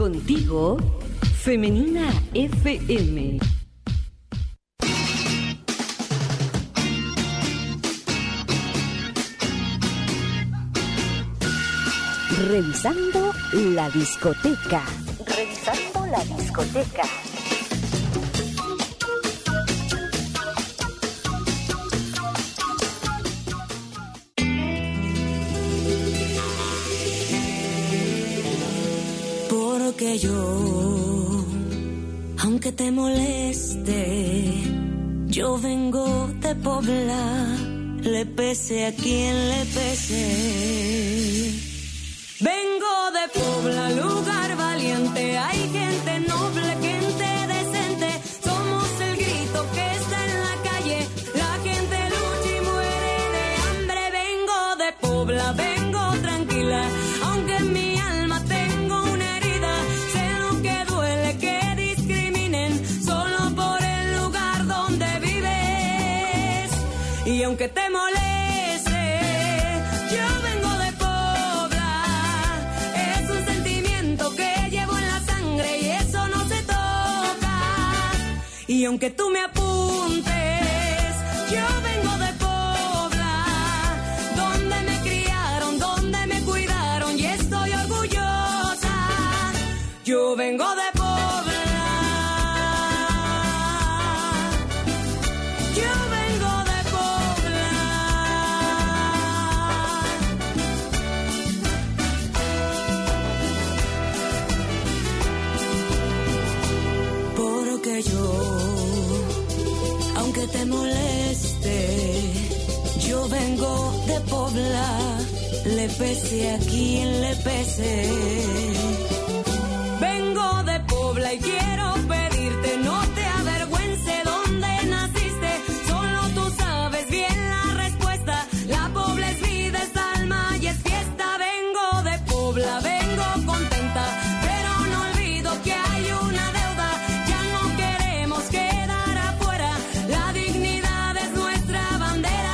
Contigo, Femenina FM. Revisando la discoteca. Revisando la discoteca. Porque yo, aunque te moleste, yo vengo de Pobla, le pese a quien le pese. Vengo de Pobla, lugar valiente, hay gente noble, gente decente, somos el grito que está en la calle, la gente lucha y muere de hambre. Vengo de Pobla, vengo tranquila, aunque en mi alma tengo una herida, sé lo que duele que discriminen solo por el lugar donde vives. Y aunque te moleste, yo vengo de Pobla, es un sentimiento que llevo en la sangre y eso no se toca. Y aunque tú me apuntes, yo vengo de Pobla, donde me criaron, donde me cuidaron y estoy orgullosa. Yo vengo de Pobla, yo vengo de Pobla. Porque yo, aunque te moleste, yo vengo de Pobla, le pese a quien le pese. Vengo de Pobla y quiero pedirte, no te avergüence donde naciste, solo tú sabes bien la respuesta, la Pobla es vida, es alma y es fiesta. Vengo de Pobla, vengo contenta, pero no olvido que hay una deuda, ya no queremos quedar afuera, la dignidad es nuestra bandera.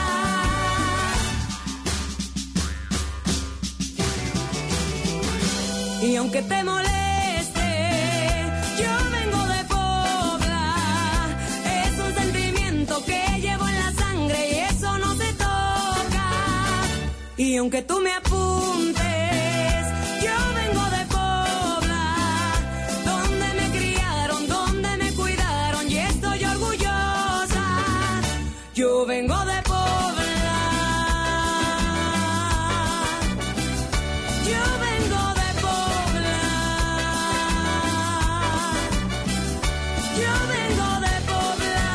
Y aunque te moleste, yo vengo de Pobla, es un sentimiento que llevo en la sangre y eso no se toca. Y aunque tú me apuntes, yo vengo de Pobla, donde me criaron, donde me cuidaron y estoy orgullosa. Yo vengo de Pobla, yo vengo de Pobla, yo vengo de Pobla,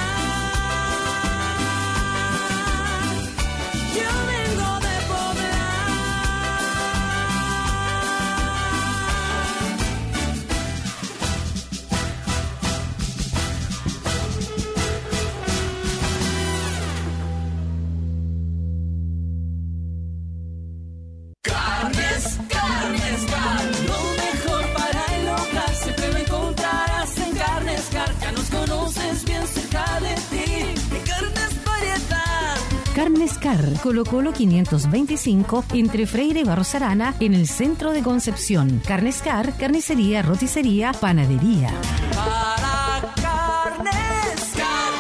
yo vengo de Pobla. Carnes, Carnes Car, lo mejor para el hogar siempre lo encontrarás en Carnes Car. Ya nos conoces bien cerca de ti. Mi carnes variedad. Carnes Car, Colo Colo 525, entre Freire y Barros Arana, en el centro de Concepción. Carnes Car, carnicería, roticería, panadería. Para Carnes Car.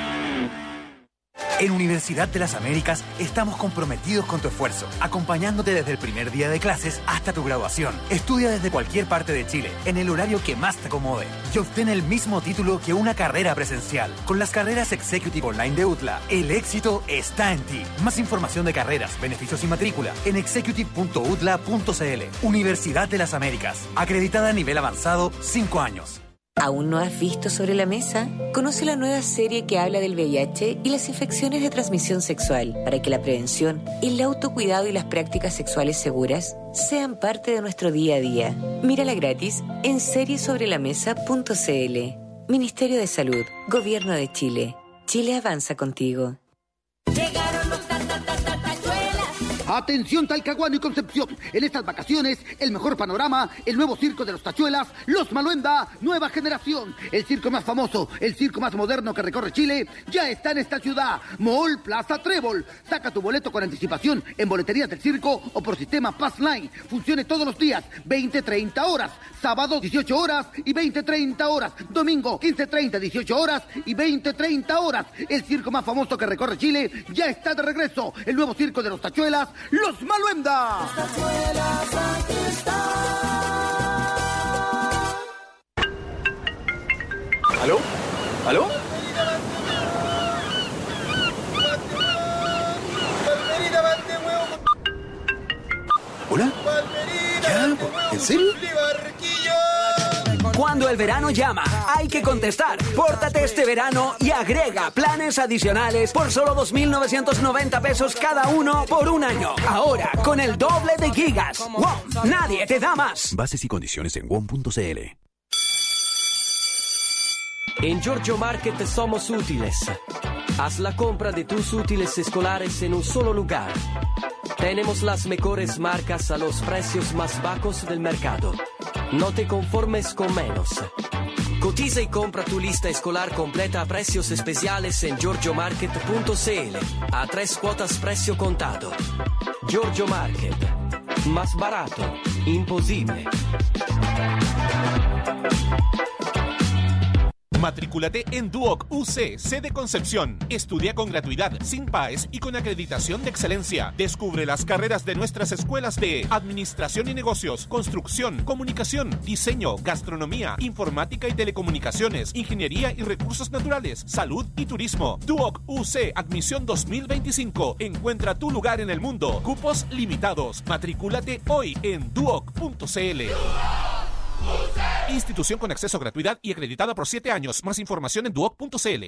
En Universidad de las Américas estamos comprometidos con tu esfuerzo, acompañándote desde el primer día de clases hasta tu graduación. Estudia desde cualquier parte de Chile, en el horario que más te acomode, y obtén el mismo título que una carrera presencial. Con las carreras Executive Online de UTLA, el éxito está en ti. Más información de carreras, beneficios y matrícula en executive.utla.cl. Universidad de las Américas, acreditada a nivel avanzado, 5 años. ¿Aún no has visto Sobre la Mesa? Conoce la nueva serie que habla del VIH y las infecciones de transmisión sexual para que la prevención, el autocuidado y las prácticas sexuales seguras sean parte de nuestro día a día. Mírala gratis en seriesobrelamesa.cl. Ministerio de Salud, Gobierno de Chile. Chile avanza contigo. Llegaron los tachuelas. Atención Talcahuano y Concepción. En estas vacaciones, el mejor panorama, el nuevo circo de los Tachuelas, Los Maluenda, nueva generación. El circo más famoso, el circo más moderno que recorre Chile, ya está en esta ciudad. Mall Plaza Trébol. Saca tu boleto con anticipación en boleterías del circo o por sistema Passline. Funcione todos los días, 20-30 horas. Sábado, 18 horas y 20-30 horas. Domingo, 15-30, 18 horas y 20-30 horas. El circo más famoso que recorre Chile ya está de regreso. El nuevo circo de los Tachuelas, Los Maluenda. Los Tachuelas, aquí está. ¿Aló? ¿Aló? ¿Hola? ¿Ya? ¿En serio? Cuando el verano llama, hay que contestar. Pórtate este verano y agrega planes adicionales por solo 2.990 pesos cada uno por un año. Ahora, con el doble de gigas. ¡Wow! Nadie te da más. Bases y condiciones en WOM.cl. En Giorgio Market somos útiles. Haz la compra de tus útiles escolares en un solo lugar. Tenemos las mejores marcas a los precios más bajos del mercado. No te conformes con menos. Cotiza y compra tu lista escolar completa a precios especiales en giorgiomarket.cl. A 3 cuotas precio contado. Giorgio Market. Más barato. Imposible. Matrículate en Duoc UC, sede Concepción. Estudia con gratuidad, sin PAES y con acreditación de excelencia. Descubre las carreras de nuestras escuelas de Administración y Negocios, Construcción, Comunicación, Diseño, Gastronomía, Informática y Telecomunicaciones, Ingeniería y Recursos Naturales, Salud y Turismo. Duoc UC, admisión 2025. Encuentra tu lugar en el mundo. Cupos limitados. Matrículate hoy en duoc.cl. Institución con acceso a gratuidad y acreditada por 7 años. Más información en duoc.cl.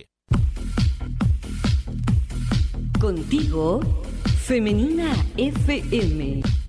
Contigo, Femenina FM.